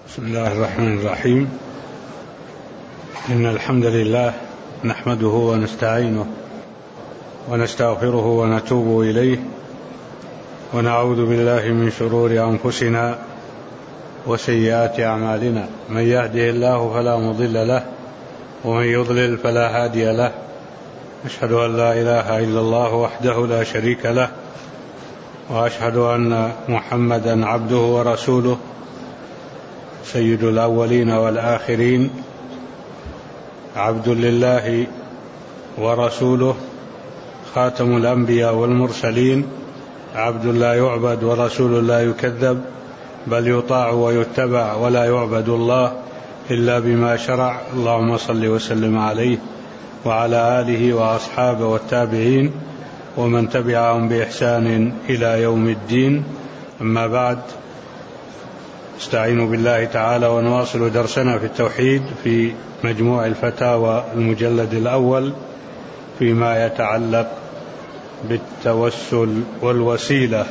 بسم الله الرحمن الرحيم. إن الحمد لله نحمده ونستعينه ونستغفره ونتوب إليه، ونعوذ بالله من شرور أنفسنا وسيئات أعمالنا. من يهده الله فلا مضل له، ومن يضلل فلا هادي له. أشهد أن لا إله إلا الله وحده لا شريك له، وأشهد أن محمدا عبده ورسوله، سيد الأولين والآخرين، عبد لله ورسوله، خاتم الأنبياء والمرسلين، عبد لا يعبد ورسول لا يكذب، بل يطاع ويتبع، ولا يعبد الله إلا بما شرع. اللهم صل وسلم عليه وعلى آله وأصحابه والتابعين ومن تبعهم بإحسان إلى يوم الدين. أما بعد، استعينوا بالله تعالى ونواصل درسنا في التوحيد في مجموع الفتاوى المجلد الأول فيما يتعلق بالتوسل والوسيلة،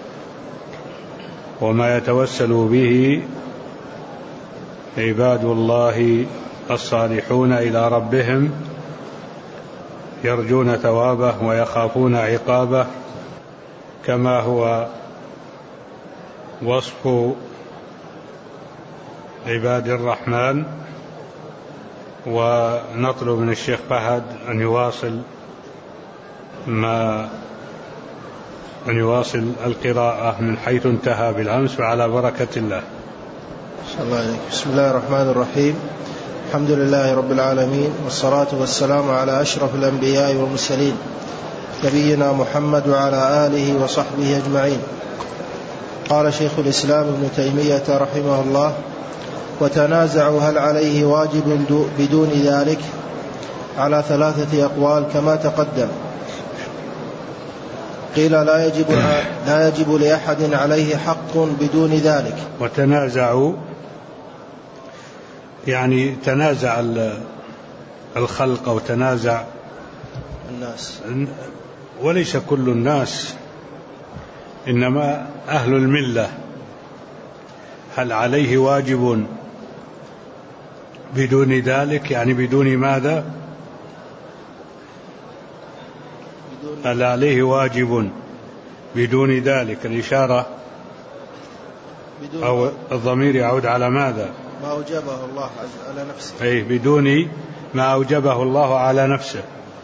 وما يتوسل به عباد الله الصالحون إلى ربهم، يرجون ثوابه ويخافون عقابه، كما هو وصف عباد الرحمن. ونطلب من الشيخ فهد أن يواصل القراءة من حيث انتهى بالأمس، وعلى بركة الله. بسم الله الرحمن الرحيم. الحمد لله رب العالمين، والصلاة والسلام على أشرف الأنبياء والمرسلين، نبينا محمد وعلى آله وصحبه أجمعين. قال شيخ الإسلام ابن تيمية رحمه الله: وتنازعوا هل عليه واجب بدون ذلك على 3 أقوال كما تقدم. قيل لا يجب لأحد عليه حق بدون ذلك. وتنازعوا يعني تنازع الخلق أو تنازع الناس، وليس كل الناس، إنما أهل الملة. هل عليه واجب بدون ذلك؟ يعني بدون ماذا؟ هل عليه واجب بدون ذلك؟ الإشارة أو الضمير يعود على ماذا؟ ما أوجبه الله على نفسه. أي بدون ما أوجبه الله على نفسه.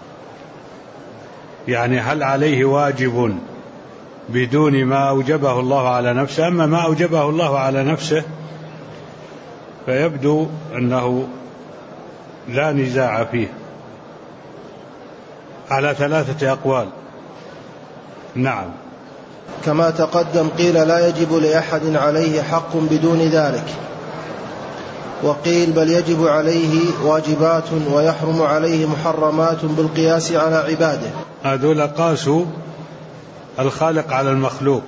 يعني هل عليه واجب بدون ما أوجبه الله على نفسه؟ أما ما أوجبه الله على نفسه فيبدو أنه لا نزاع فيه، على 3 أقوال. نعم. كما تقدم، قيل لا يجب لأحد عليه حق بدون ذلك، وقيل بل يجب عليه واجبات ويحرم عليه محرمات بالقياس على عباده. هذول قاسوا الخالق على المخلوق،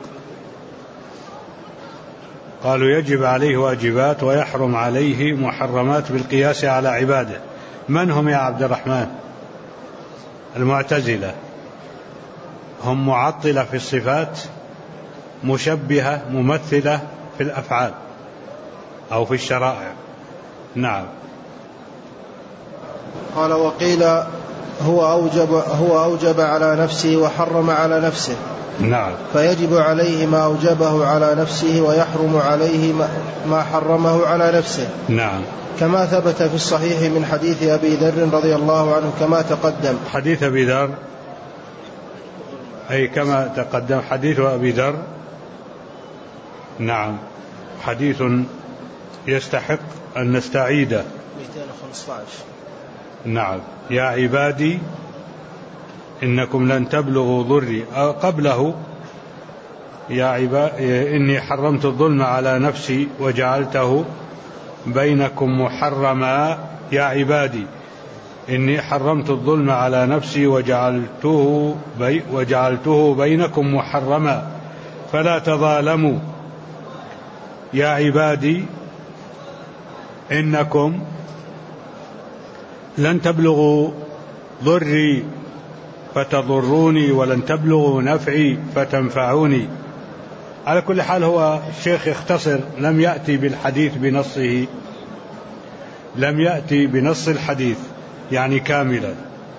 قالوا يجب عليه واجبات ويحرم عليه محرمات بالقياس على عباده. من هم يا عبد الرحمن؟ المعتزلة. هم معطلة في الصفات، مشبهة ممثلة في الأفعال أو في الشرائع. نعم. قال: وقيل هو أوجب على نفسه وحرم على نفسه. نعم. فيجب عليه ما أوجبه على نفسه، ويحرم عليه ما حرمه على نفسه. نعم. كما ثبت في الصحيح من حديث أبي ذر رضي الله عنه كما تقدم. حديث أبي ذر، أي كما تقدم حديث أبي ذر. نعم، حديث يستحق أن نستعيده. 215. نعم. يا عبادي إنكم لن تبلغوا ضري، قبله يا عبادي إني حرمت الظلم على نفسي وجعلته بينكم محرما. يا عبادي إني حرمت الظلم على نفسي وجعلته بينكم محرما فلا تظالموا. يا عبادي إنكم لن تبلغوا ضري فتضروني، ولن تبلغوا نفعي فتنفعوني. على كل حال هو الشيخ يختصر، لم يأتي بالحديث بنصه، لم يأتي بنص الحديث يعني كاملا.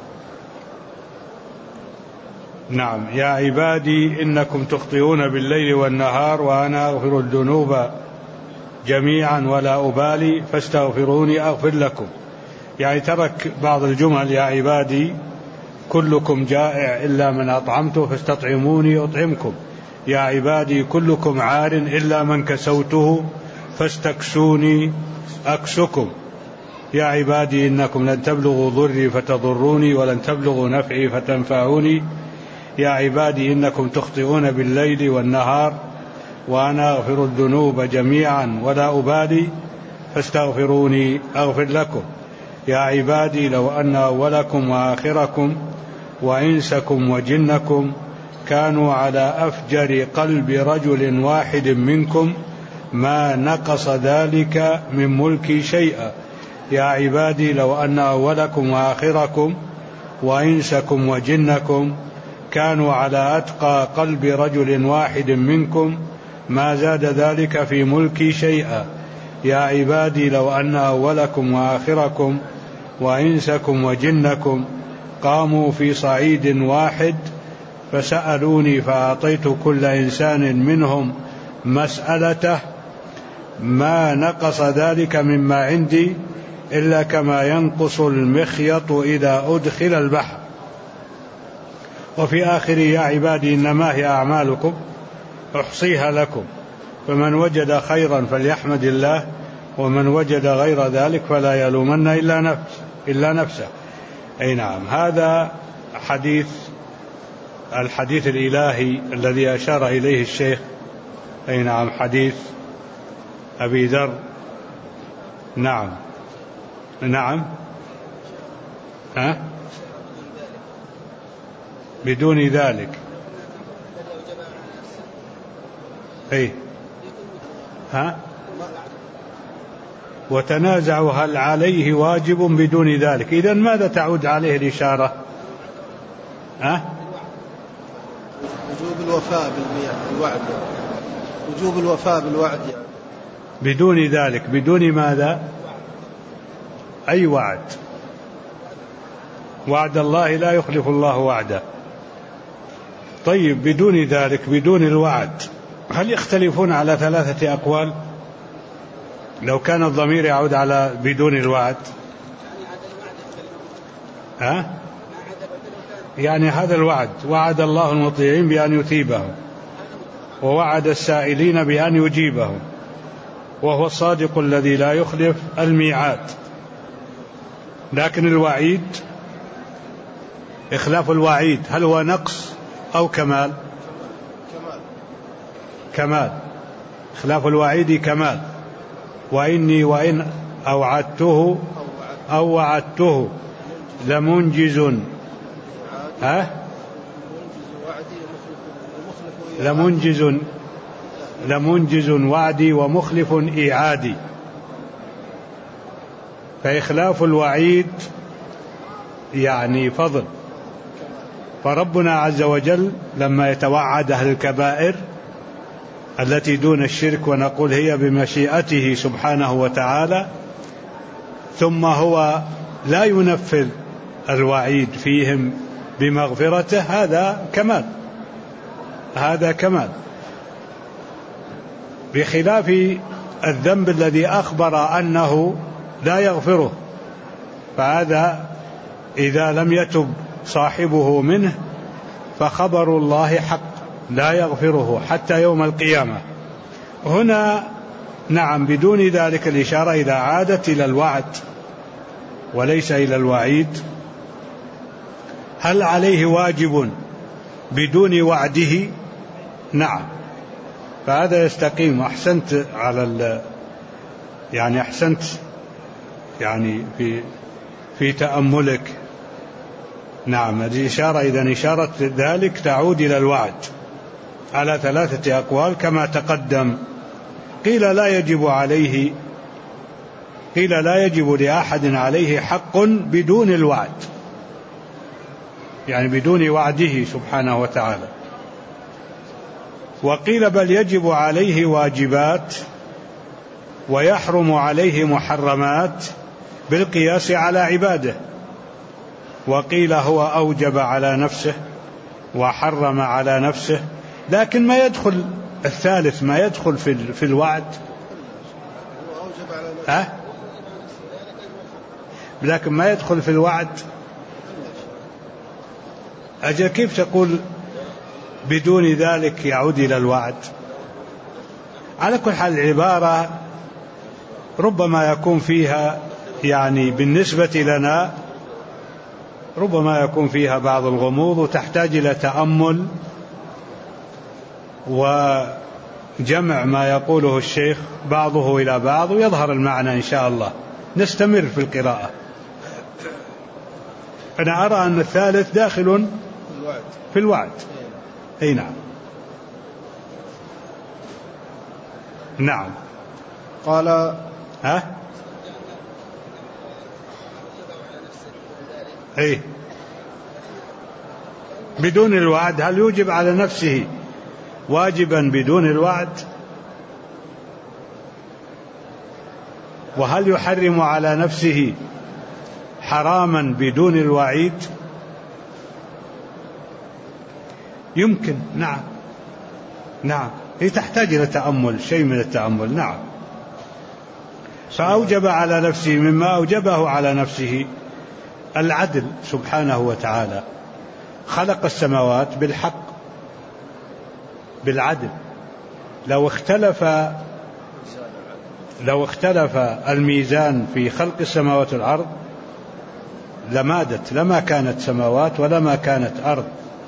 نعم. يا عبادي إنكم تخطئون بالليل والنهار وأنا أغفر الذنوب جميعا ولا أبالي فاستغفروني أغفر لكم. يعني ترك بعض الجمل: يا عبادي كلكم جائع إلا من أطعمته فاستطعموني أطعمكم، يا عبادي كلكم عار إلا من كسوته فاستكسوني أكسكم، يا عبادي إنكم لن تبلغوا ضري فتضروني ولن تبلغوا نفعي فتنفعوني، يا عبادي إنكم تخطئون بالليل والنهار وأنا أغفر الذنوب جميعا ولا أبالي فاستغفروني أغفر لكم، يا عبادي لو أن أولكم وآخركم وإنسكم وجنكم كانوا على أفجر قلب رجل واحد منكم ما نقص ذلك من ملكي شيئا، يا عبادي لو أن أولكم وآخركم وإنسكم وجنكم كانوا على أتقى قلب رجل واحد منكم ما زاد ذلك في ملكي شيئا، يا عبادي لو أن أولكم وآخركم وإنسكم وجنكم قاموا في صعيد واحد فسألوني فأعطيت كل إنسان منهم مسألته ما نقص ذلك مما عندي إلا كما ينقص المخيط إذا أدخل البحر. وفي آخر: يا عبادي إنما هي أعمالكم أحصيها لكم فمن وجد خيرا فليحمد الله ومن وجد غير ذلك فلا يلومن إلا نفسه. أي نعم. هذا الحديث الإلهي الذي أشار إليه الشيخ. أي نعم. حديث أبي ذر. نعم. نعم. بدون ذلك. أي وتنازعوا هل عليه واجب بدون ذلك. إذن ماذا تعود عليه الإشارة؟ وجوب الوفاء بالوعد، وجوب الوفاء بالوعد يعني. بدون ذلك. بدون ماذا؟ أي وعد؟ وعد الله لا يخلف الله وعده. طيب بدون ذلك، بدون الوعد، هل يختلفون على 3 أقوال؟ لو كان الضمير يعود على بدون الوعد يعني هذا الوعد وعد الله المطيعين بأن يثيبهم ووعد السائلين بأن يجيبهم وهو الصادق الذي لا يخلف الميعاد. لكن الوعيد، إخلاف الوعيد، هل هو نقص أو كمال؟ كمال. إخلاف الوعيد كمال. وإني وإن أوعدته أو وعدته لمنجز وعدي ومخلف إيعادي. فإخلاف الوعيد يعني فضل. فربنا عز وجل لما يتوعد أهل الكبائر التي دون الشرك ونقول هي بمشيئته سبحانه وتعالى، ثم هو لا ينفذ الوعيد فيهم بمغفرته، هذا كمال. بخلاف الذنب الذي أخبر أنه لا يغفره، فهذا إذا لم يتب صاحبه منه فخبر الله حق لا يغفره حتى يوم القيامة. هنا نعم بدون ذلك الإشارة إذا عادت إلى الوعد وليس إلى الوعيد. هل عليه واجب بدون وعده؟ نعم، فهذا يستقيم. أحسنت يعني في تأملك. نعم، هذه إشارة. إذن إشارة ذلك تعود إلى الوعد على 3 أقوال كما تقدم. قيل لا يجب لأحد عليه حق بدون الوعد، يعني بدون وعده سبحانه وتعالى. وقيل بل يجب عليه واجبات ويحرم عليه محرمات بالقياس على عباده. وقيل هو أوجب على نفسه وحرم على نفسه، لكن ما يدخل الثالث، ما يدخل في الوعد. لكن ما يدخل في الوعد. أجل كيف تقول بدون ذلك يعود إلى الوعد؟ على كل حال العبارة ربما يكون فيها يعني بالنسبة لنا ربما يكون فيها بعض الغموض وتحتاج إلى تأمل وجمع ما يقوله الشيخ بعضه إلى بعض ويظهر المعنى إن شاء الله. نستمر في القراءة. أنا أرى أن الثالث داخل في الوعد. أي نعم. نعم. قال أي بدون الوعد، هل يوجب على نفسه واجبا بدون الوعد؟ وهل يحرم على نفسه حراما بدون الوعيد؟ يمكن. نعم نعم، هي تحتاج إلى تأمل، شيء من التأمل. نعم. فأوجب على نفسه مما أوجبه على نفسه العدل سبحانه وتعالى. خلق السماوات بالحق بالعدل. لو اختلف الميزان في خلق السماوات والأرض لمادت، لما كانت سماوات ولما كانت أرض.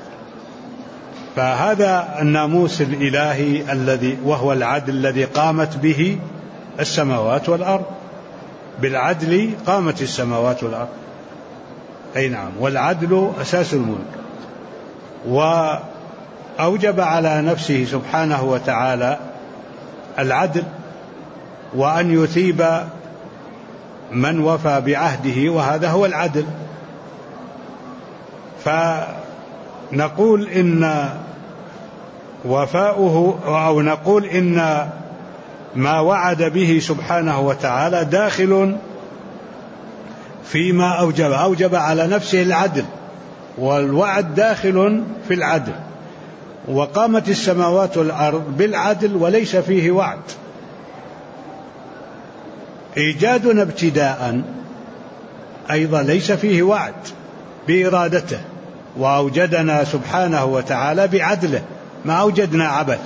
فهذا الناموس الإلهي الذي وهو العدل الذي قامت به السماوات والأرض. بالعدل قامت السماوات والأرض. أي نعم. والعدل أساس الملك. وأوجب على نفسه سبحانه وتعالى العدل وأن يثيب من وفى بعهده، وهذا هو العدل. فنقول إن وفاؤه أو نقول إن ما وعد به سبحانه وتعالى داخل فيما أوجب على نفسه العدل، والوعد داخل في العدل. وقامت السماوات والأرض بالعدل وليس فيه وعد. إيجادنا ابتداء أيضا ليس فيه وعد بإرادته، وأوجدنا سبحانه وتعالى بعدله، ما أوجدنا عبث.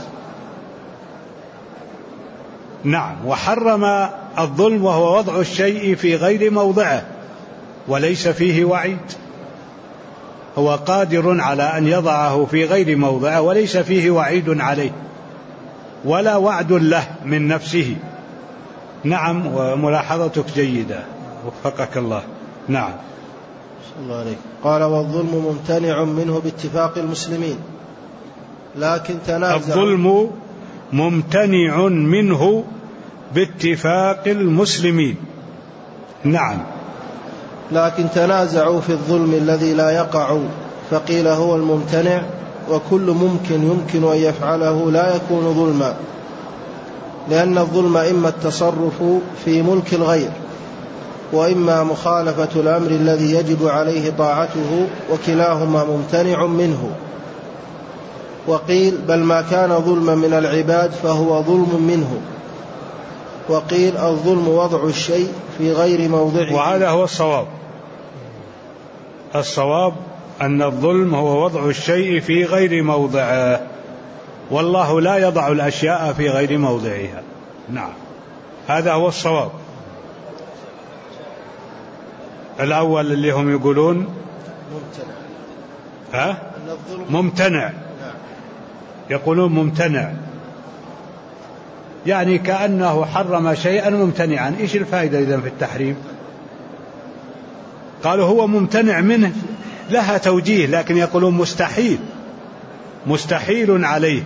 نعم. وحرم الظلم وهو وضع الشيء في غير موضعه وليس فيه وعيد. هو قادر على أن يضعه في غير موضعه وليس فيه وعيد عليه ولا وعد له من نفسه. نعم. وملاحظتك جيدة، وفقك الله. نعم. الله عليك. قال والظلم ممتنع منه باتفاق المسلمين، لكن تنازع. الظلم ممتنع منه باتفاق المسلمين. نعم. لكن تنازعوا في الظلم الذي لا يقع، فقيل هو الممتنع، وكل يمكن أن يفعله لا يكون ظلما، لأن الظلم إما التصرف في ملك الغير، وإما مخالفة الأمر الذي يجب عليه طاعته، وكلاهما ممتنع منه. وقيل بل ما كان ظلما من العباد فهو ظلم منه. وقيل الظلم وضع الشيء في غير موضعه. وهذا هو الصواب. الصواب أن الظلم هو وضع الشيء في غير موضعه، والله لا يضع الأشياء في غير موضعها. نعم. هذا هو الصواب. الأول اللي هم يقولون ممتنع، يقولون ممتنع، يعني كأنه حرم شيئا ممتنعا. إيش الفائدة إذن في التحريم؟ قالوا هو ممتنع منه، لها توجيه، لكن يقولون مستحيل عليه.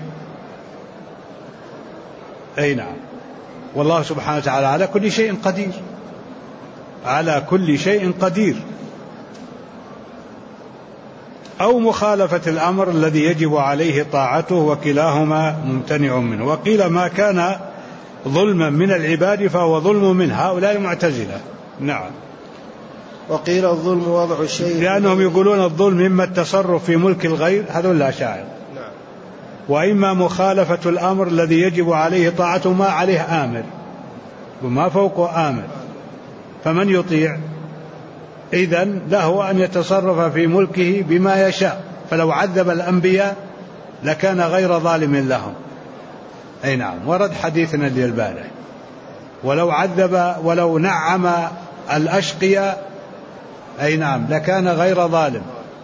أي نعم. والله سبحانه وتعالى على كل شيء قدير، على كل شيء قدير. أو مخالفة الأمر الذي يجب عليه طاعته، وكلاهما ممتنع منه. وقيل ما كان ظلما من العباد فهو ظلم من هؤلاء المعتزلة. نعم. وقيل الظلم وضع الشيء، لأنهم يقولون الظلم إما التصرف في ملك الغير، هذول لا شاعر، وإما مخالفة الأمر الذي يجب عليه طاعته، ما عليه آمر وما فوقه آمر، فمن يطيع إذن له أن يتصرف في ملكه بما يشاء، فلو عذب الأنبياء لكان غير ظالم لهم. أي نعم. ورد حديثنا البارح، ولو عذب ولو نعم الأشقياء أي نعم لكان غير ظالم.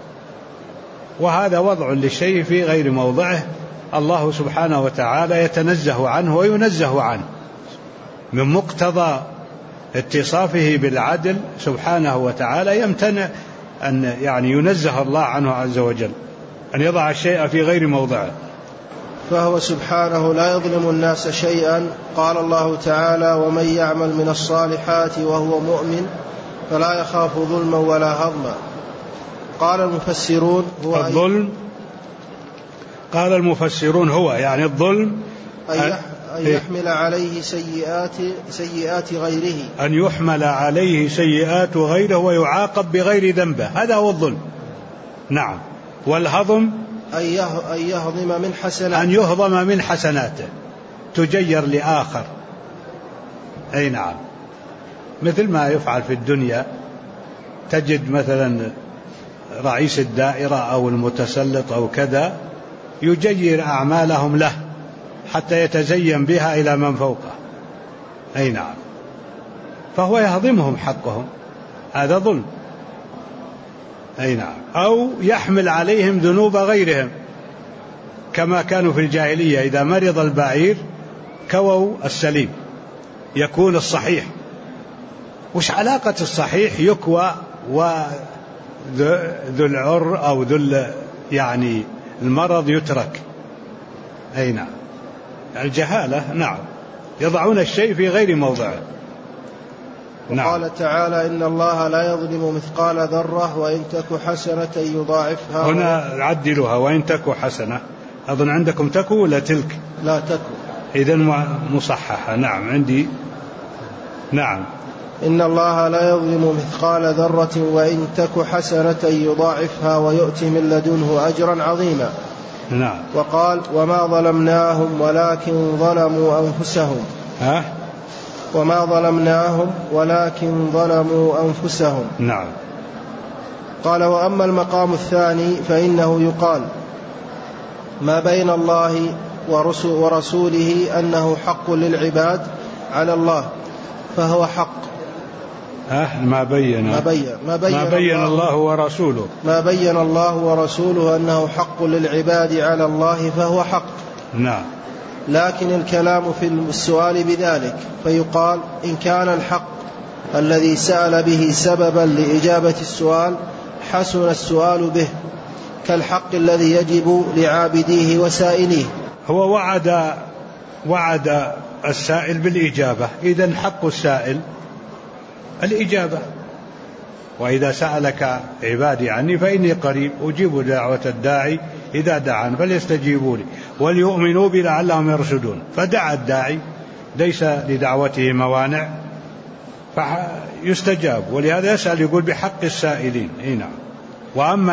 وهذا وضع للشيء في غير موضعه، الله سبحانه وتعالى يتنزه عنه وينزه عنه، من مقتضى اتصافه بالعدل سبحانه وتعالى يمتنع أن ينزه الله عنه عز وجل أن يضع الشيء في غير موضعه. فهو سبحانه لا يظلم الناس شيئا. قال الله تعالى: ومن يعمل من الصالحات وهو مؤمن فلا يخاف ظلما ولا هضما. قال المفسرون هو الظلم، قال المفسرون هو يعني الظلم أن يحمل عليه سيئات غيره، أن يحمل عليه سيئات غيره ويعاقب بغير ذنبه، هذا هو الظلم. نعم. والهضم أن يهضم من حسناته تجير لآخر. أي نعم. مثل ما يفعل في الدنيا، تجد مثلا رئيس الدائرة أو المتسلط أو كذا يجير أعمالهم له حتى يتزين بها إلى من فوقه. أي نعم. فهو يهضمهم حقهم، هذا ظلم. أي نعم. أو يحمل عليهم ذنوب غيرهم، كما كانوا في الجاهلية إذا مرض البعير كووا السليم يكون الصحيح. وش علاقة الصحيح يكوى وذو العر أو ذو المرض يترك؟ أي نعم. الجهالة. نعم. يضعون الشيء في غير موضعه. نعم. وقال تعالى: إن الله لا يظلم مثقال ذرة وإن تك حسنة يضاعفها. هنا عدلوها وإن تك حسنة، أظن عندكم تكو ولا تلك؟ لا تكو، إذن مصححة. نعم عندي. نعم. إن الله لا يظلم مثقال ذرة وإن تك حسنة يضاعفها ويؤتي من لدنه أجرا عظيما. نعم. وقال: وما ظلمناهم ولكن ظلموا أنفسهم. وما ظلمناهم ولكن ظلموا أنفسهم. نعم. قال: وأما المقام الثاني فإنه يقال ما بين الله ورسوله أنه حق للعباد على الله فهو حق. ما بين الله ورسوله، ما بين الله ورسوله أنه حق للعباد على الله فهو حق. نعم. لكن الكلام في السؤال بذلك، فيقال إن كان الحق الذي سأل به سببا لإجابة السؤال حسن السؤال به، كالحق الذي يجب لعابديه وسائليه. هو وعد السائل بالإجابة، إذن حق السائل الإجابة. وإذا سألك عبادي عني فإني قريب أجيب دعوة الداعي إذا دعان فليستجيبوا لي وليؤمنوا بي لعلهم يرشدون. فدعا الداعي ليس لدعوته موانع فيستجاب، ولهذا يسأل يقول بحق السائلين. نعم. وأما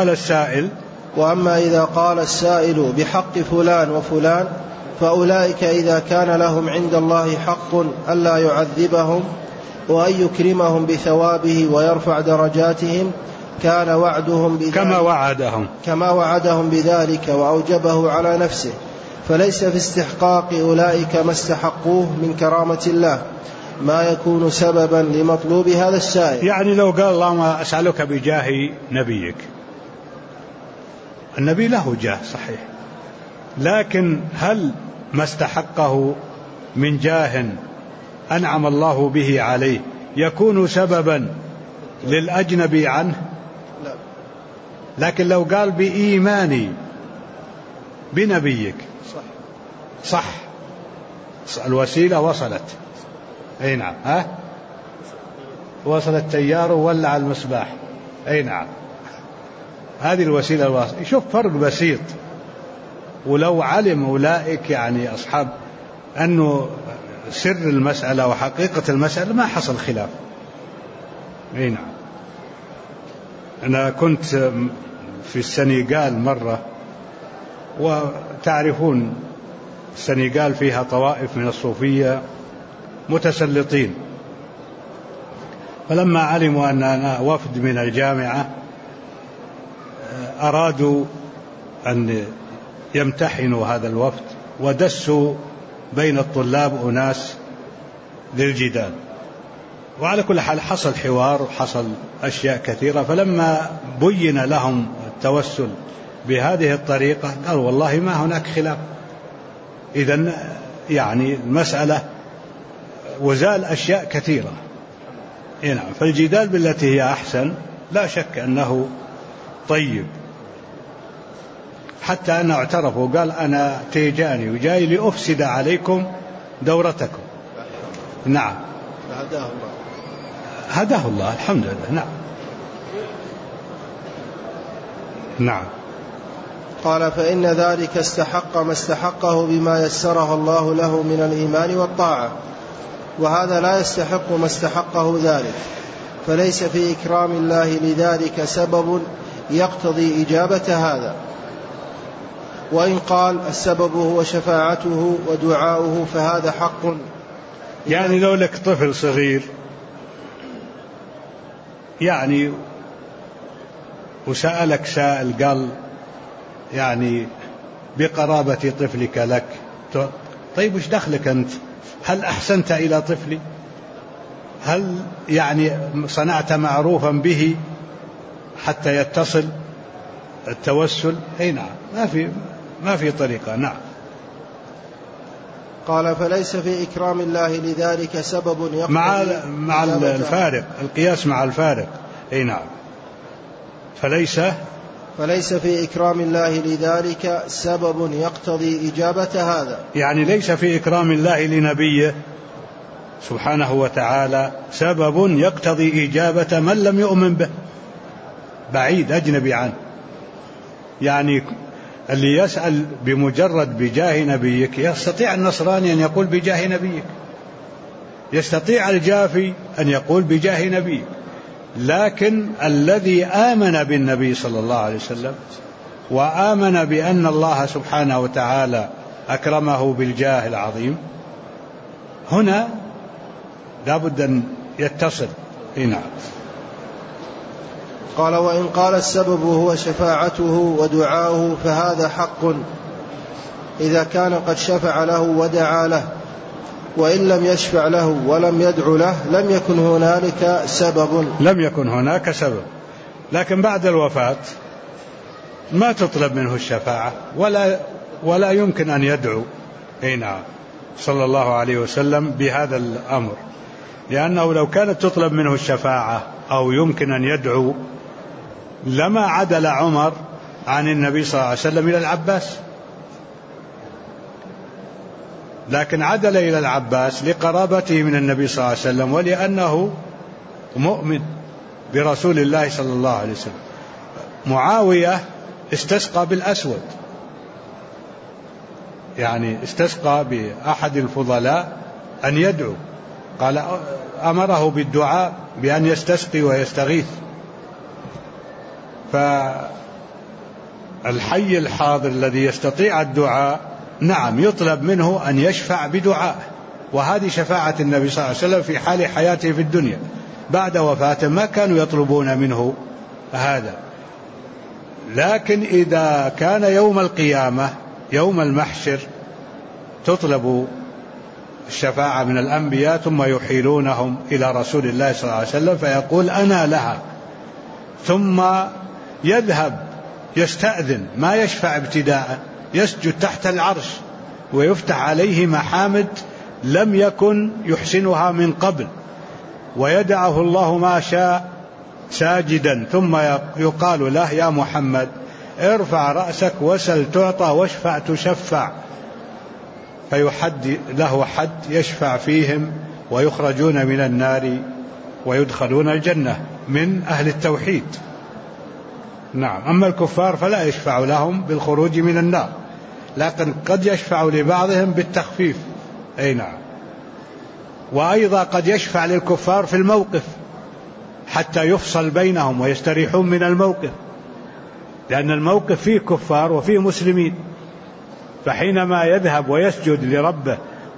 إذا قال السائل بحق فلان وفلان فأولئك إذا كان لهم عند الله حق ألا يعذبهم وأن يكرمهم بثوابه ويرفع درجاتهم كان وعدهم بذلك كما وعدهم بذلك وأوجبه على نفسه، فليس في استحقاق أولئك ما استحقوه من كرامة الله ما يكون سببا لمطلوب هذا السائل. يعني لو قال اللهم أسألك بجاه نبيك، النبي له جاه صحيح، لكن هل ما استحقه من جاه أنعم الله به عليه يكون سببا للأجنبي عنه؟ لا. لكن لو قال بإيماني بنبيك صح الوسيلة وصلت. أي نعم. وصل التيار وولع المصباح. أي نعم. هذه الوسيلة الواسطة. شوف فرق بسيط، ولو علم أولئك يعني أصحاب أنه سر المسألة وحقيقة المسألة ما حصل خلاف. نعم. أنا كنت في السنغال مرة، وتعرفون السنغال فيها طوائف من الصوفية متسلطين، فلما علموا أننا وفد من الجامعة أرادوا أن يمتحنوا هذا الوفد، ودسوا بين الطلاب أناس للجدال. وعلى كل حال حصل حوار وحصل أشياء كثيرة، فلما بين لهم التوسل بهذه الطريقة قالوا والله ما هناك خلاف. إذن يعني المسألة وزال أشياء كثيرة. نعم. فالجدال بالتي هي أحسن لا شك أنه طيب، حتى أنه اعترف وقال أنا تيجاني وجاي لأفسد عليكم دورتكم. نعم. هداه الله. هداه الله الحمد لله. نعم. نعم. قال فإن ذلك استحق ما استحقه بما يسره الله له من الإيمان والطاعة، وهذا لا يستحق ما استحقه ذلك، فليس في إكرام الله لذلك سبب يقتضي إجابة هذا. وإن قال السبب هو شفاعته ودعاؤه فهذا حق. يعني لو لك طفل صغير يعني وسألك سائل قال يعني بقرابة طفلك لك، طيب وش دخلك أنت؟ هل أحسنت إلى طفلي؟ هل يعني صنعت معروفا به حتى يتصل التوسل؟ أي نعم، ما في طريقة. نعم. قال فليس في إكرام الله لذلك سبب يقتضي مع الفارق، القياس مع الفارق. أي نعم. فليس في إكرام الله لذلك سبب يقتضي إجابة هذا. يعني ليس في إكرام الله لنبيه سبحانه وتعالى سبب يقتضي إجابة من لم يؤمن به، بعيد أجنبي عنه. يعني اللي يسأل بمجرد بجاه نبيك، يستطيع النصراني أن يقول بجاه نبيك، يستطيع الجافي أن يقول بجاه نبيك، لكن الذي آمن بالنبي صلى الله عليه وسلم وآمن بأن الله سبحانه وتعالى أكرمه بالجاه العظيم، هنا لا بد أن يتصل. نعم. قال وإن قال السبب هو شفاعته ودعاؤه فهذا حق إذا كان قد شفع له ودعا له، وإن لم يشفع له ولم يدع له لم يكن هناك سبب. لكن بعد الوفاة ما تطلب منه الشفاعة ولا يمكن أن يدعو. نعم. صلى الله عليه وسلم بهذا الأمر، لأنه لو كانت تطلب منه الشفاعة أو يمكن أن يدعو لما عدل عمر عن النبي صلى الله عليه وسلم إلى العباس، لكن عدل إلى العباس لقرابته من النبي صلى الله عليه وسلم ولأنه مؤمن برسول الله صلى الله عليه وسلم. معاوية استسقى بالأسود، يعني استسقى بأحد الفضلاء أن يدعو، قال أمره بالدعاء بأن يستسقي ويستغيث. فالحي الحاضر الذي يستطيع الدعاء نعم يطلب منه أن يشفع بدعاء، وهذه شفاعة النبي صلى الله عليه وسلم في حال حياته في الدنيا. بعد وفاته ما كانوا يطلبون منه هذا. لكن إذا كان يوم القيامة يوم المحشر تطلب الشفاعة من الأنبياء ثم يحيلونهم إلى رسول الله صلى الله عليه وسلم فيقول أنا لها، ثم يذهب يستأذن، ما يشفع ابتداء، يسجد تحت العرش ويفتح عليه محامد لم يكن يحسنها من قبل، ويدعه الله ما شاء ساجدا، ثم يقال له يا محمد ارفع رأسك وسل تعطى واشفع تشفع، فيحد له حد يشفع فيهم ويخرجون من النار ويدخلون الجنة من أهل التوحيد. نعم. أما الكفار فلا يشفع لهم بالخروج من النار، لكن قد يشفع لبعضهم بالتخفيف. أي نعم. وأيضا قد يشفع للكفار في الموقف حتى يفصل بينهم ويستريحون من الموقف، لأن الموقف فيه كفار وفيه مسلمين، فحينما يذهب ويسجد لربه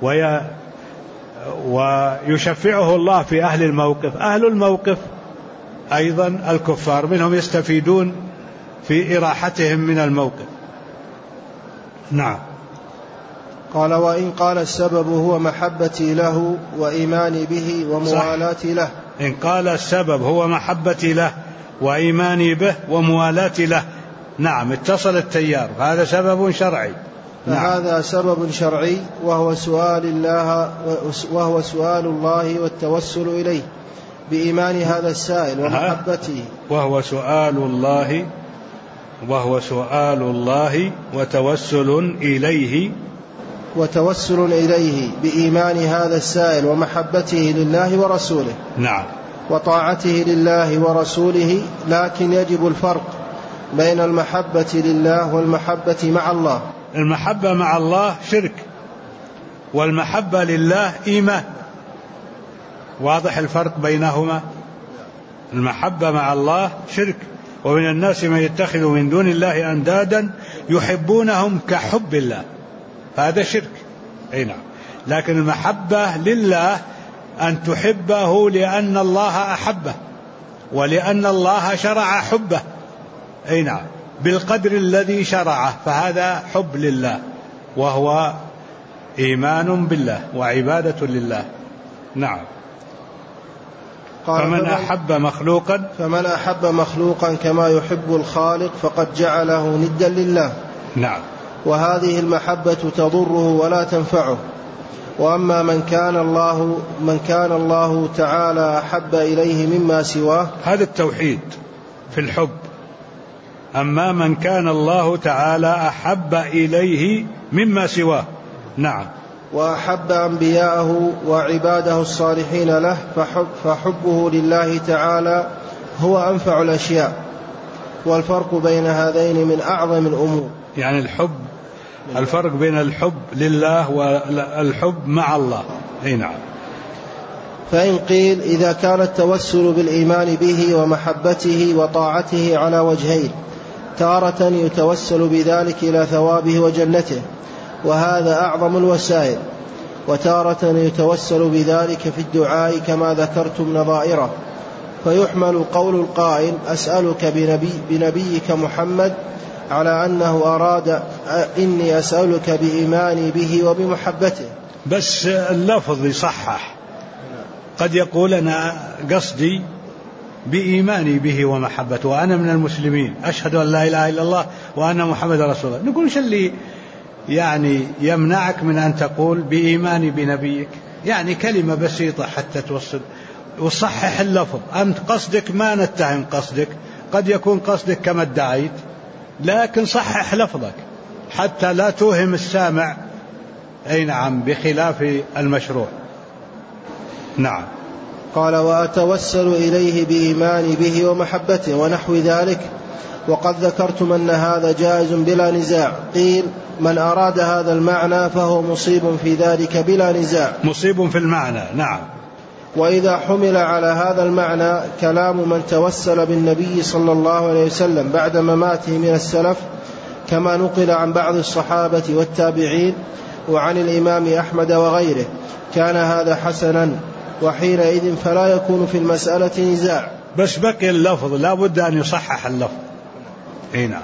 ويشفعه الله في أهل الموقف، أهل الموقف أيضا الكفار منهم يستفيدون في إراحتهم من الموقف. نعم. قال: وإن قال السبب هو محبتي له وإيماني به وموالاتي له. إن قال السبب هو محبتي له وإيماني به وموالاتي له، نعم، اتصل التيار، هذا سبب شرعي. فهذا نعم. سبب شرعي وهو سؤال الله والتوسل إليه بإيمان هذا السائل ومحبته. وهو سؤال الله وتوسل إليه بإيمان هذا السائل ومحبته لله ورسوله. نعم. وطاعته لله ورسوله، لكن يجب الفرق بين المحبة لله والمحبة مع الله. المحبة مع الله شرك، والمحبة لله إيمان. واضح الفرق بينهما؟ المحبة مع الله شرك، ومن الناس من يتخذ من دون الله أندادا يحبونهم كحب الله، هذا شرك. أي نعم. لكن المحبة لله أن تحبه لأن الله أحبه ولأن الله شرع حبه. أي نعم. بالقدر الذي شرعه، فهذا حب لله، وهو إيمان بالله وعبادة لله. نعم. فمن أحب مخلوقا كما يحب الخالق فقد جعله ندا لله. نعم. وهذه المحبة تضره ولا تنفعه. وأما من كان الله تعالى أحب إليه مما سواه، هذا التوحيد في الحب. أما من كان الله تعالى أحب إليه مما سواه، نعم، وأحب أنبياءه وعباده الصالحين له، فحبه لله تعالى هو أنفع الأشياء. والفرق بين هذين من أعظم الأمور. يعني الفرق بين الحب لله والحب مع الله. أي نعم. فإن قيل إذا كان التوسل بالإيمان به ومحبته وطاعته على وجهين، تارة يتوسل بذلك إلى ثوابه وجنته، وهذا أعظم الوسائل، وتارة يتوسل بذلك في الدعاء كما ذكرتم نظائره، فيحمل قول القائل: أسألك بنبيك محمد على أنه أراد إني أسألك بإيماني به وبمحبته. بس اللفظ يصحح، قد يقول أنا قصدي بإيماني به ومحبته وأنا من المسلمين، أشهد أن لا إله إلا الله وأن محمد رسول الله. نقول: شو اللي يعني يمنعك من أن تقول بإيماني بنبيك؟ يعني كلمة بسيطة حتى توصل وصحح اللفظ. أنت قصدك ما نتهم قصدك، قد يكون قصدك كما ادعيت، لكن صحح لفظك حتى لا توهم السامع. أي نعم. بخلاف المشروع. نعم. قال: وأتوسل إليه بإيماني به ومحبته ونحو ذلك، وقد ذكرتم أن هذا جائز بلا نزاع. قيل: من أراد هذا المعنى فهو مصيب في ذلك بلا نزاع. مصيب في المعنى. نعم. وإذا حمل على هذا المعنى كلام من توسل بالنبي صلى الله عليه وسلم بعد مماته من السلف، كما نقل عن بعض الصحابة والتابعين وعن الإمام أحمد وغيره، كان هذا حسنا، وحينئذ فلا يكون في المسألة نزاع. بس بقي اللفظ، لا بد أن يصحح اللفظ. هنا.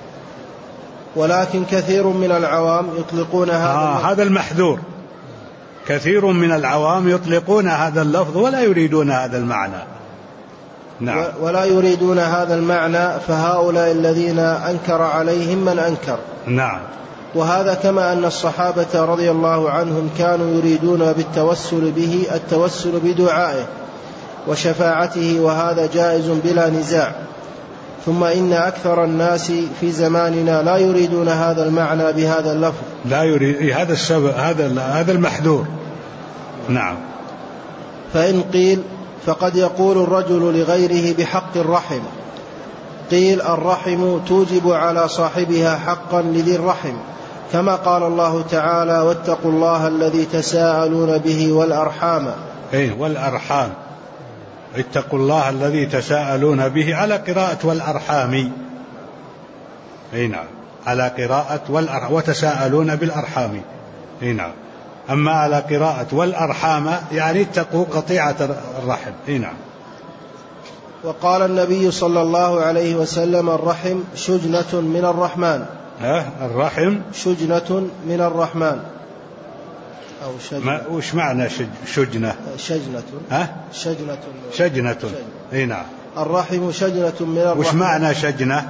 ولكن كثير من العوام يطلقون هذا المحذور. كثير من العوام يطلقون هذا اللفظ ولا يريدون هذا المعنى. نعم. ولا يريدون هذا المعنى، فهؤلاء الذين أنكر عليهم من أنكر. نعم. وهذا كما أن الصحابة رضي الله عنهم كانوا يريدون بالتوسل به التوسل بدعائه وشفاعته، وهذا جائز بلا نزاع. ثم إن أكثر الناس في زماننا لا يريدون هذا المعنى بهذا اللفظ. لا يريد هذا السبب، هذا المحذور. نعم. فإن قيل: فقد يقول الرجل لغيره بحق الرحم، قيل الرحم توجب على صاحبها حقا لذي الرحم، كما قال الله تعالى واتقوا الله الذي تساءلون به والأرحام. والأرحام، اتقوا الله الذي تساءلون به، على قراءة والأرحام. نعم، على قراءة وتساءلون بالأرحام. نعم. أما على قراءة والأرحام يعني اتقوا قطيعة الرحم. نعم. وقال النبي صلى الله عليه وسلم الرحم شجنة من الرحمن. الرحم شجنة من الرحمن أو شجنة. وش معنى شجنة؟ شجنة. نعم. الرحم شجنة من الرحمن. وش معنى شجنة؟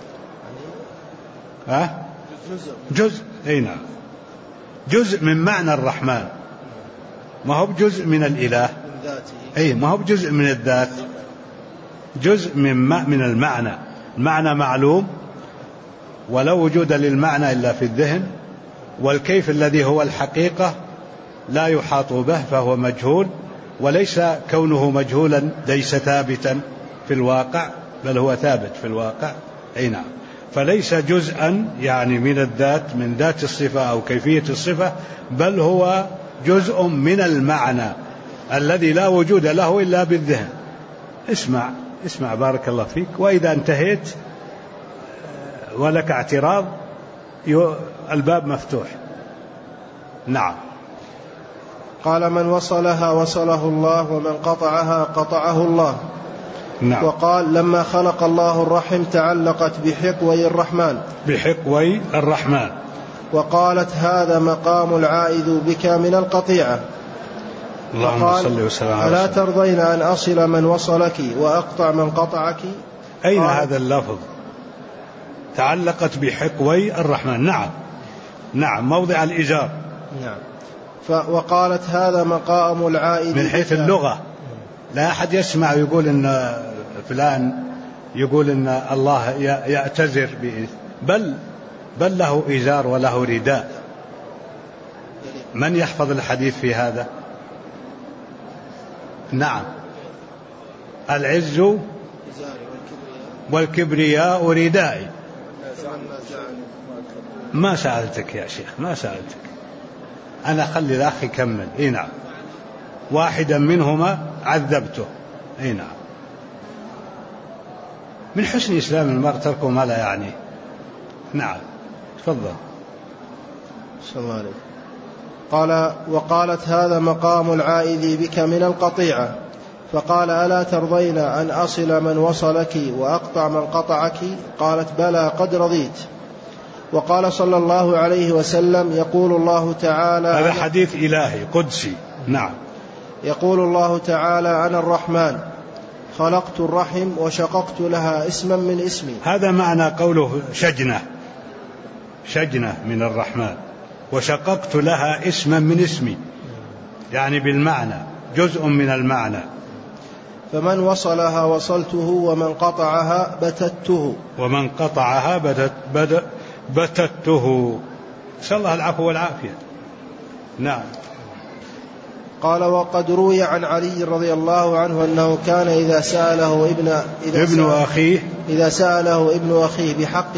جزء. نعم، جزء من معنى الرحمن، ما هو بجزء من الإله. ما هو بجزء من الذات، جزء من المعنى. المعنى معلوم ولا وجود للمعنى إلا في الذهن، والكيف الذي هو الحقيقة لا يحاط به فهو مجهول، وليس كونه مجهولا ليس ثابتا في الواقع، بل هو ثابت في الواقع. نعم. فليس جزءا يعني من الذات، من ذات الصفة أو كيفية الصفة، بل هو جزء من المعنى الذي لا وجود له إلا بالذهن. اسمع بارك الله فيك. وإذا انتهيت ولك اعتراض الباب مفتوح. نعم. قال من وصلها وصله الله ومن قطعها قطعه الله. نعم. وقال لما خلق الله الرحم تعلقت بحقوي الرحمن. وقالت هذا مقام العائذ بك من القطيعة. اللهم صل وسلم على ألا ترضين أن أصل من وصلك وأقطع من قطعك؟ أين هذا اللفظ؟ تعلقت بحقوي الرحمن. نعم، موضع الإزار. نعم. وقالت هذا مقام العائد من حيث اللغة. لا أحد يسمع يقول إن فلان يقول إن الله يعتذر بل له إزار وله رداء. من يحفظ الحديث في هذا؟ نعم. العز والكبرياء ردائي. ما سألتك يا شيخ، ما سألتك أنا، خلي الأخ يكمل. نعم. واحدا منهما عذبته. نعم. من حسن إسلام المرء تركه ما لا يعنيه. نعم، تفضل. صلى الله عليه. قال وقالت هذا مقام العائذ بك من القطيعة. فقال ألا ترضين أن أصل من وصلك وأقطع من قطعك؟ قالت بلى قد رضيت. وقال صلى الله عليه وسلم يقول الله تعالى، هذا حديث إلهي قدسي. نعم. يقول الله تعالى أنا الرحمن خلقت الرحم وشققت لها اسما من اسمي. هذا معنى قوله شجنة من الرحمن وشققت لها اسما من اسمي، يعني بالمعنى، جزء من المعنى. فمن وصلها وصلته ومن قطعها بتته. نسأل الله العفو والعافية. نعم. قال وقد روي عن علي رضي الله عنه أنه كان إذا سأله ابن أخيه بحق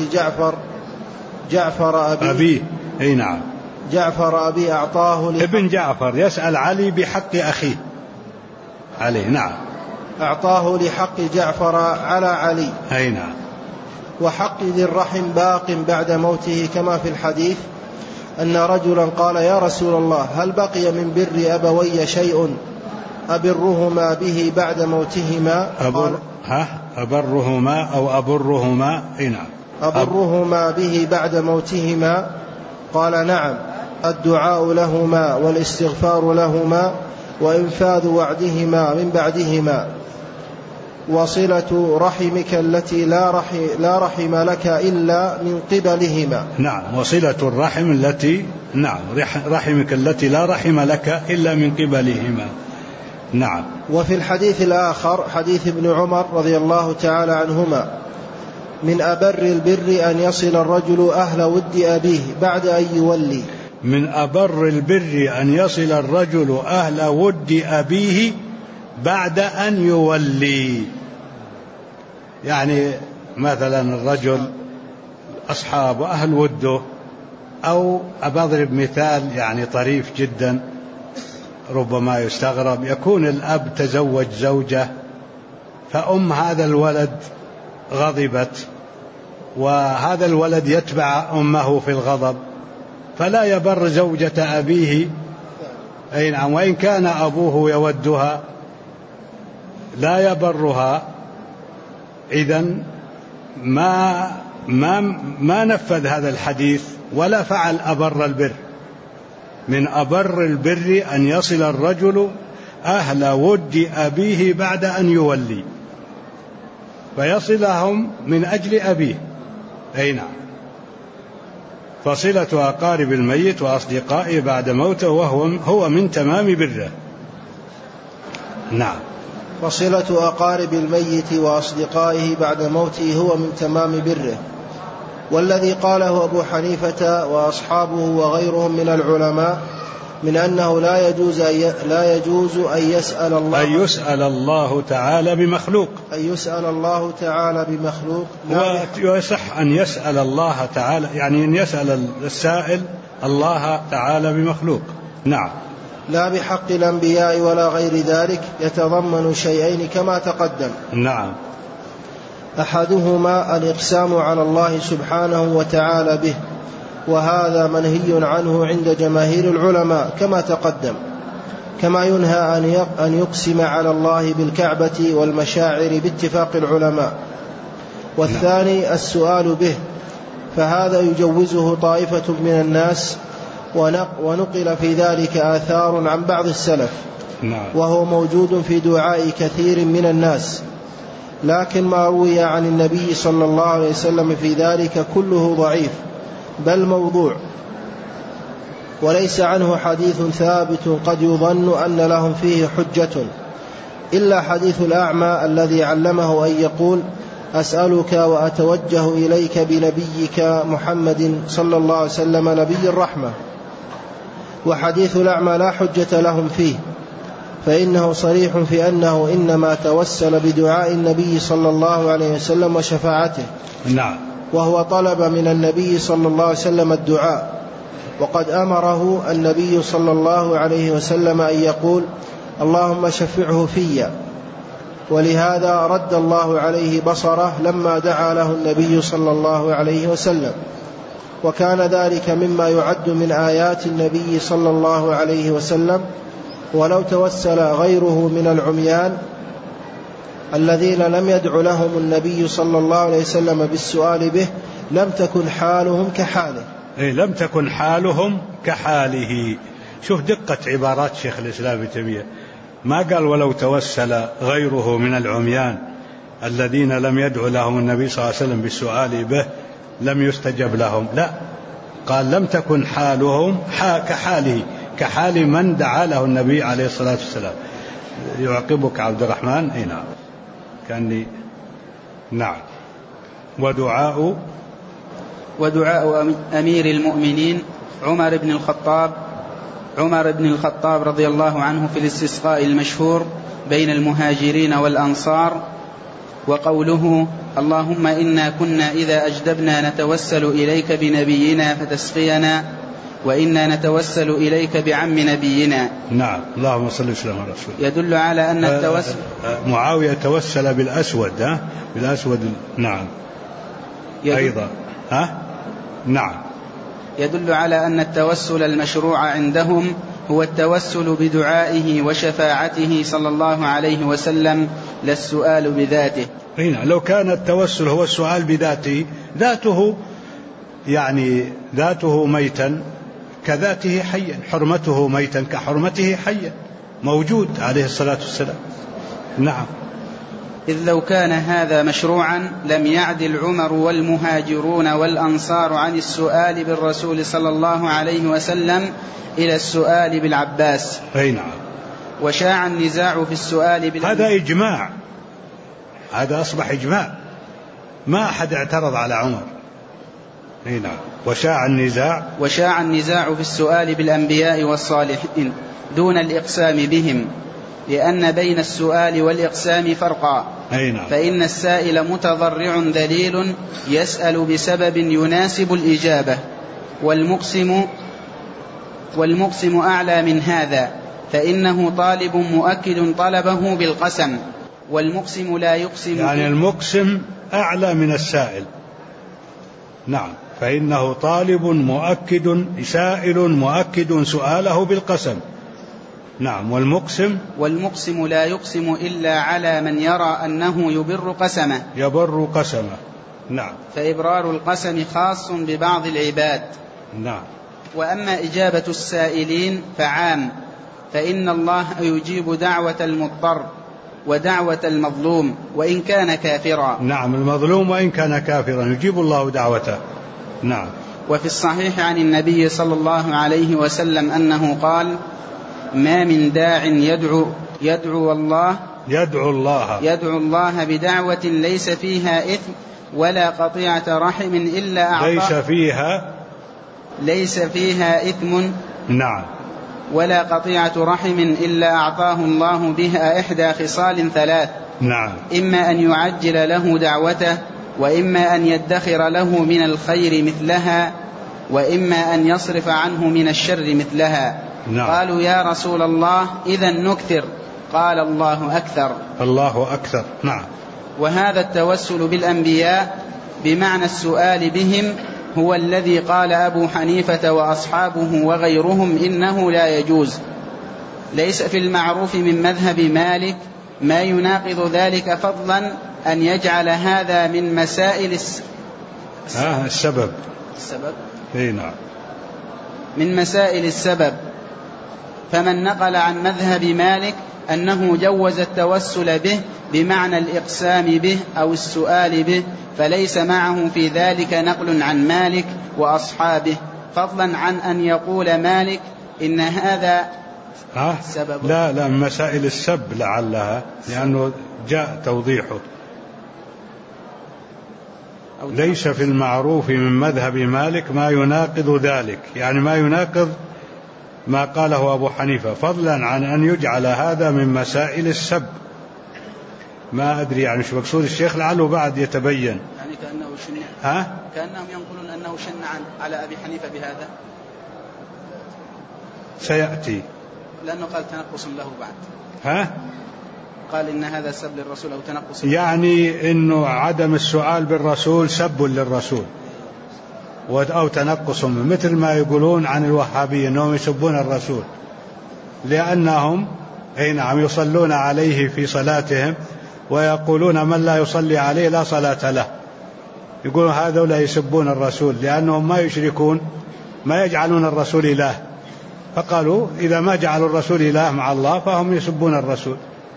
جعفر أبيه. نعم. جعفر أبي أعطاه ابن جعفر يسأل علي بحق أخيه علي. نعم. أعطاه لحق جعفر على علي. نعم. وحق ذي الرحم باق بعد موته، كما في الحديث أن رجلا قال يا رسول الله هل بقي من بر أبوي شيء أبرهما به بعد موتهما؟ أبرهما أو أبرهما. نعم. أبرهما به بعد موتهما؟ قال نعم، الدعاء لهما والاستغفار لهما وإنفاذ وعدهما من بعدهما، وصلة رحمك التي لا رحم لك إلا من قبلهما. نعم. وصلة الرحم التي رحمك التي لا رحم لك إلا من قبلهما. نعم. وفي الحديث الآخر حديث ابن عمر رضي الله تعالى عنهما من أبر البر أن يصل الرجل أهل ود أبيه بعد أن يولي. من أبر البر أن يصل الرجل أهل ود أبيه بعد أن يولي، يعني مثلا الرجل أصحاب وأهل وده، أو أضرب مثال يعني طريف جدا ربما يستغرب، يكون الأب تزوج زوجة فأم هذا الولد غضبت، وهذا الولد يتبع أمه في الغضب فلا يبر زوجة أبيه، أي نعم، وإن كان أبوه يودها لا يبرها. إذن ما نفذ هذا الحديث ولا فعل أبر البر. من أبر البر أن يصل الرجل أهل ود أبيه بعد أن يولي، فيصلهم من أجل أبيه، أي نعم. فصلة أقارب الميت وأصدقائه بعد موته هو من تمام بره. نعم. فصلة أقارب الميت وأصدقائه بعد موته هو من تمام بره. والذي قاله أبو حنيفة وأصحابه وغيرهم من العلماء من أنه لا يجوز أن يسأل الله تعالى بمخلوق ويصح أن يسأل الله تعالى، يعني أن يسأل السائل الله تعالى بمخلوق. نعم. لا بحق الأنبياء ولا غير ذلك، يتضمن شيئين كما تقدم. نعم. أحدهما الإقسام على الله سبحانه وتعالى به، وهذا منهي عنه عند جماهير العلماء كما تقدم، كما ينهى أن يقسم على الله بالكعبة والمشاعر باتفاق العلماء. والثاني السؤال به، فهذا يجوزه طائفة من الناس، ونقل في ذلك آثار عن بعض السلف، وهو موجود في دعاء كثير من الناس، لكن ما روي عن النبي صلى الله عليه وسلم في ذلك كله ضعيف بل موضوع، وليس عنه حديث ثابت قد يظن أن لهم فيه حجة، إلا حديث الأعمى الذي علمه أن يقول أسألك وأتوجه إليك بنبيك محمد صلى الله عليه وسلم نبي الرحمة. وحديث الأعمى لا حجة لهم فيه، فإنه صريح في أنه إنما توسل بدعاء النبي صلى الله عليه وسلم وشفاعته. نعم. وهو طلب من النبي صلى الله عليه وسلم الدعاء، وقد أمره النبي صلى الله عليه وسلم أن يقول اللهم شفعه في، ولهذا رد الله عليه بصره لما دعا له النبي صلى الله عليه وسلم، وكان ذلك مما يعد من آيات النبي صلى الله عليه وسلم. ولو توسل غيره من العميان الذين لم يدع لهم النبي صلى الله عليه وسلم بالسؤال به لم تكن حالهم كحاله. لم تكن حالهم كحاله. شوف دقة عبارات شيخ الإسلام ابن تيمية، ما قال ولو توسل غيره من العميان الذين لم يدع لهم النبي صلى الله عليه وسلم بالسؤال به لم يستجب لهم، لا، قال لم تكن حالهم كحاله، كحال من دعا له النبي عليه الصلاة والسلام. يعقبك عبد الرحمن. نعم. كان نعم. ودعاء أمير المؤمنين عمر بن الخطاب رضي الله عنه في الاستسقاء المشهور بين المهاجرين والأنصار، وقوله اللهم إنا كنا إذا أجدبنا نتوسل إليك بنبينا فتسقينا، وإنا نتوسل إليك بعم نبينا. نعم. اللهم صل وسلم على رسول الله. يدل على أن التوسل معاوية توسل بالأسود، بالأسود. نعم. أيضا نعم. يدل على أن التوسل المشروع عندهم هو التوسل بدعائه وشفاعته صلى الله عليه وسلم، لا السؤال بذاته. لو كان التوسل هو السؤال بذاته، ذاته ميتا كذاته حيا، حرمته ميتا كحرمته حيا، موجود عليه الصلاة والسلام. نعم. إذ لو كان هذا مشروعا لم يعدل عمر والمهاجرون والأنصار عن السؤال بالرسول صلى الله عليه وسلم إلى السؤال بالعباس. نعم. وشاع النزاع في السؤال هذا إجماع، هذا أصبح إجماع، ما أحد اعترض على عمر. نعم. وشاع النزاع في السؤال بالأنبياء والصالحين دون الإقسام بهم، لأن بين السؤال والإقسام فرقا، فإن السائل متضرع ذليل يسأل بسبب يناسب الإجابة، والمقسم أعلى من هذا، فإنه طالب مؤكد طلبه بالقسم، والمقسم لا يقسم، يعني المقسم أعلى من السائل. نعم، فإنه طالب مؤكد سائل مؤكد سؤاله بالقسم. نعم، والمقسم لا يقسم إلا على من يرى أنه يبر قسمه. نعم، فإبرار القسم خاص ببعض العباد. نعم. وأما إجابة السائلين فعام، فإن الله يجيب دعوة المضطر ودعوة المظلوم وإن كان كافرا. نعم، المظلوم وإن كان كافرا يجيب الله دعوته. نعم. وفي الصحيح عن النبي صلى الله عليه وسلم أنه قال: ما من داع يدعو الله بدعوة ليس فيها إثم ولا قطيعة رحم إلا أعطاه، ليس فيها إثم، نعم، ولا قطيعة رحم إلا أعطاه الله بها إحدى خصال ثلاث. نعم. إما أن يعجل له دعوته، وإما أن يدخر له من الخير مثلها، وإما أن يصرف عنه من الشر مثلها. نعم. قالوا: يا رسول الله إذا نكثر. قال: الله أكثر. نعم. وهذا التوسل بالأنبياء بمعنى السؤال بهم هو الذي قال أبو حنيفة وأصحابه وغيرهم إنه لا يجوز. ليس في المعروف من مذهب مالك ما يناقض ذلك، فضلا أن يجعل هذا من مسائل السبب. نعم، من مسائل السبب. فمن نقل عن مذهب مالك أنه جوز التوسل به بمعنى الإقسام به أو السؤال به، فليس معه في ذلك نقل عن مالك وأصحابه، فضلا عن أن يقول مالك إن هذا سبب. لا، مسائل السب لعلها، لأنه جاء توضيحه. ليس في المعروف من مذهب مالك ما يناقض ذلك، يعني ما يناقض ما قاله أبو حنيفة، فضلا عن أن يجعل هذا من مسائل السب. ما أدري يعني شو مقصود الشيخ، لعله بعد يتبين. يعني كأنه كأنهم ينقلون أنه شن على أبي حنيفة بهذا، سيأتي، لأنه قال تنقص له بعد. قال إن هذا سب للرسول أو تنقص، يعني إنه عدم السؤال بالرسول سب للرسول أو تنقص، مثل ما يقولون عن الوهابية أنهم يسبون الرسول، لأنهم نعم يصلون عليه في صلاتهم ويقولون من لا يصلي عليه لا صلاة له. يقولون هذول يسبون الرسول لأنهم ما يشركون، ما يجعلون الرسول إله، فقالوا إذا ما جعلوا الرسول إله مع الله فهم يسبون الرسول.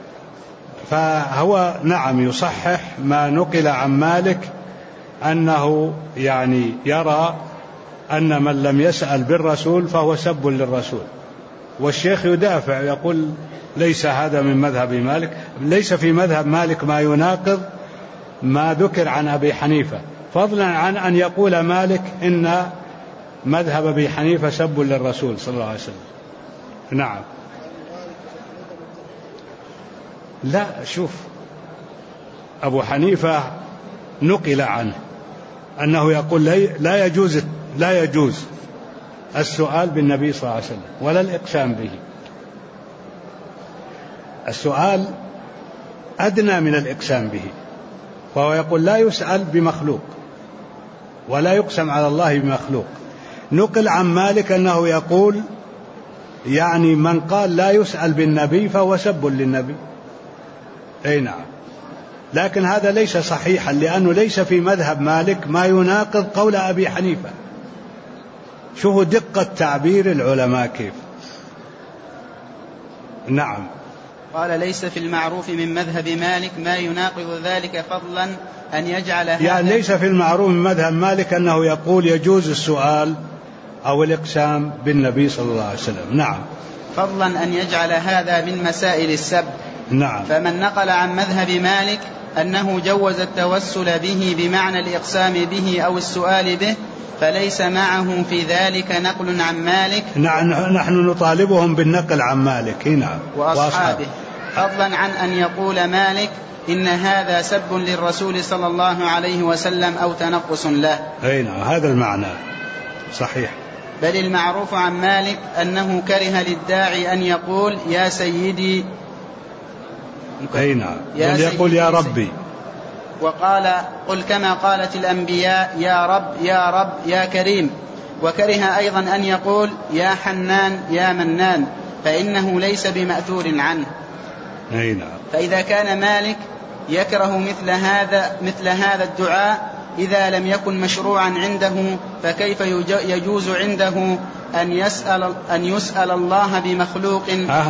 فهو نعم يصحح ما نقل عن مالك أنه يعني يرى أن من لم يسأل بالرسول فهو سب للرسول، والشيخ يدافع يقول ليس هذا من مذهب مالك، ليس في مذهب مالك ما يناقض ما ذكر عن أبي حنيفة، فضلا عن أن يقول مالك إن مذهب أبي حنيفة سب للرسول صلى الله عليه وسلم. نعم. لا، شوف، أبو حنيفة نقل عنه أنه يقول لا يجوز السؤال بالنبي صلى الله عليه وسلم ولا الإقسام به. السؤال أدنى من الإقسام به، فهو يقول لا يسأل بمخلوق ولا يقسم على الله بمخلوق. نقل عن مالك أنه يقول يعني من قال لا يسأل بالنبي فهو سب للنبي. نعم، لكن هذا ليس صحيحا، لأنه ليس في مذهب مالك ما يناقض قول أبي حنيفة. شوفوا دقة تعبير العلماء كيف. نعم. قال ليس في المعروف من مذهب مالك ما يناقض ذلك، فضلا أن يجعل هذا، يعني ليس في المعروف من مذهب مالك أنه يقول يجوز السؤال أو الإقسام بالنبي صلى الله عليه وسلم. نعم. فضلا أن يجعل هذا من مسائل السب. نعم. فمن نقل عن مذهب مالك أنه جوز التوسل به بمعنى الإقسام به أو السؤال به فليس معه في ذلك نقل عن مالك. نحن نطالبهم بالنقل عن مالك. نعم. وأصحابه. فضلا عن أن يقول مالك إن هذا سب للرسول صلى الله عليه وسلم أو تنقص له. نعم هذا المعنى صحيح. بل المعروف عن مالك أنه كره للداعي أن يقول يا سيدي، نعم، بل يقول يا ربي. وقال قل كما قالت الأنبياء يا رب يا رب يا كريم. وكره أيضا أن يقول يا حنان يا منان، فإنه ليس بمأثور عنه. نعم. فإذا كان مالك يكره مثل هذا الدعاء إذا لم يكن مشروعا عنده، فكيف يجوز عنده أن يسأل الله بمخلوق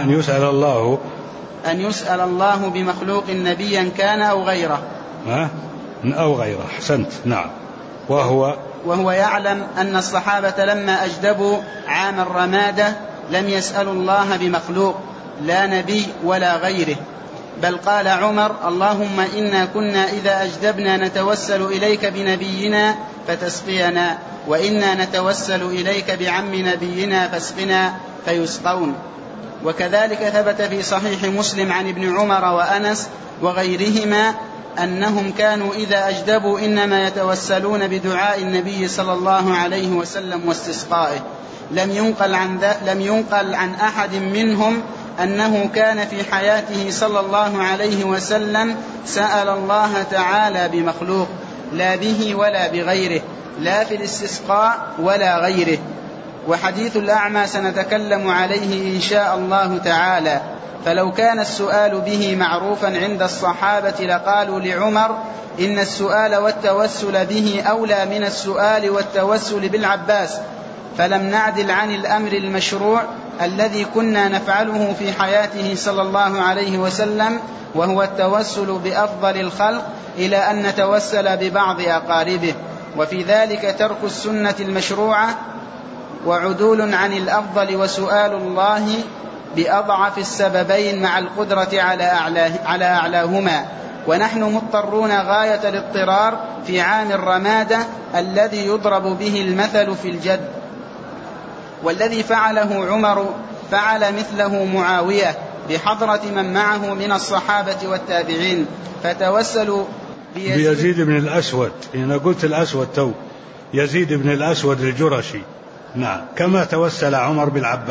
أن يسأل الله بمخلوق نبيا كان أو غيره أو غيره. أحسنت. نعم. وهو يعلم أن الصحابة لما أجدبوا عام الرمادة لم يسألوا الله بمخلوق لا نبي ولا غيره، بل قال عمر اللهم إنا كنا إذا أجدبنا نتوسل إليك بنبينا فتسقينا، وإنا نتوسل إليك بعم نبينا فاسقنا فيسقون. وكذلك ثبت في صحيح مسلم عن ابن عمر وأنس وغيرهما أنهم كانوا إذا أجدبوا إنما يتوسلون بدعاء النبي صلى الله عليه وسلم واستسقائه. لم ينقل عن أحد منهم أنه كان في حياته صلى الله عليه وسلم سأل الله تعالى بمخلوق لا به ولا بغيره، لا في الاستسقاء ولا غيره. وحديث الأعمى سنتكلم عليه إن شاء الله تعالى. فلو كان السؤال به معروفا عند الصحابة لقالوا لعمر إن السؤال والتوسل به أولى من السؤال والتوسل بالعباس، فلم نعدل عن الأمر المشروع الذي كنا نفعله في حياته صلى الله عليه وسلم، وهو التوسل بأفضل الخلق إلى أن نتوسل ببعض أقاربه، وفي ذلك ترك السنة المشروعة وعدول عن الأفضل وسؤال الله بأضعف السببين مع القدرة على أعلاهما. ونحن مضطرون غاية الاضطرار في عام الرمادة الذي يضرب به المثل في الجد. والذي فعله عمر فعل مثله معاوية بحضرة من معه من الصحابة والتابعين، فتوسلوا بيزيد بن الأسود. أنا قلت الأسود تو، يزيد بن الأسود الجرشي. نعم. كما توسل عمر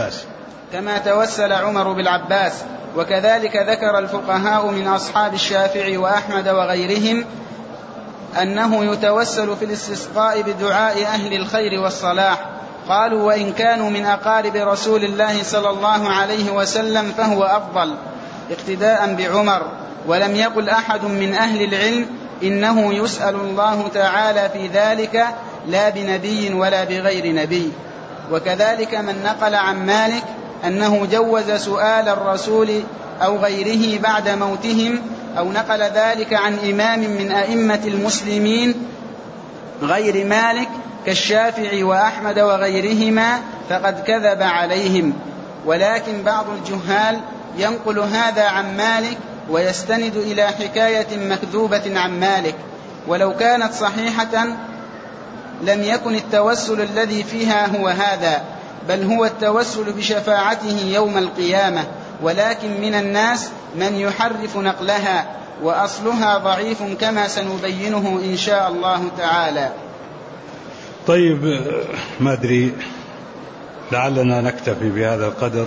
بالعباس. وكذلك ذكر الفقهاء من أصحاب الشافعي وأحمد وغيرهم أنه يتوسل في الاستسقاء بدعاء أهل الخير والصلاح. قالوا وإن كانوا من أقارب رسول الله صلى الله عليه وسلم فهو أفضل اقتداء بعمر. ولم يقل أحد من أهل العلم إنه يسأل الله تعالى في ذلك لا بنبي ولا بغير نبي. وكذلك من نقل عن مالك أنه جوز سؤال الرسول أو غيره بعد موتهم، أو نقل ذلك عن إمام من أئمة المسلمين غير مالك كالشافعي وأحمد وغيرهما، فقد كذب عليهم. ولكن بعض الجهال ينقل هذا عن مالك ويستند إلى حكاية مكذوبة عن مالك، ولو كانت صحيحة لم يكن التوسل الذي فيها هو هذا، بل هو التوسل بشفاعته يوم القيامة. ولكن من الناس من يحرف نقلها، وأصلها ضعيف كما سنبينه إن شاء الله تعالى. طيب، ما أدري، لعلنا نكتفي بهذا القدر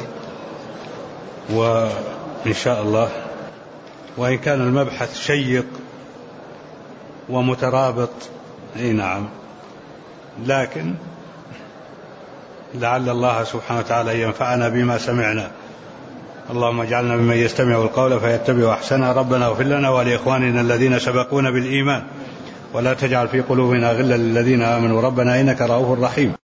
وإن شاء الله. وإن كان المبحث شيق ومترابط، نعم، لكن لعل الله سبحانه وتعالى ينفعنا بما سمعنا. اللهم اجعلنا ممن يستمع القول فيتبع أحسنه. ربنا اغفر لنا ولإخواننا الذين سبقونا بالإيمان، ولا تجعل في قلوبنا غلا للذين آمنوا ربنا إنك رؤوف رحيم.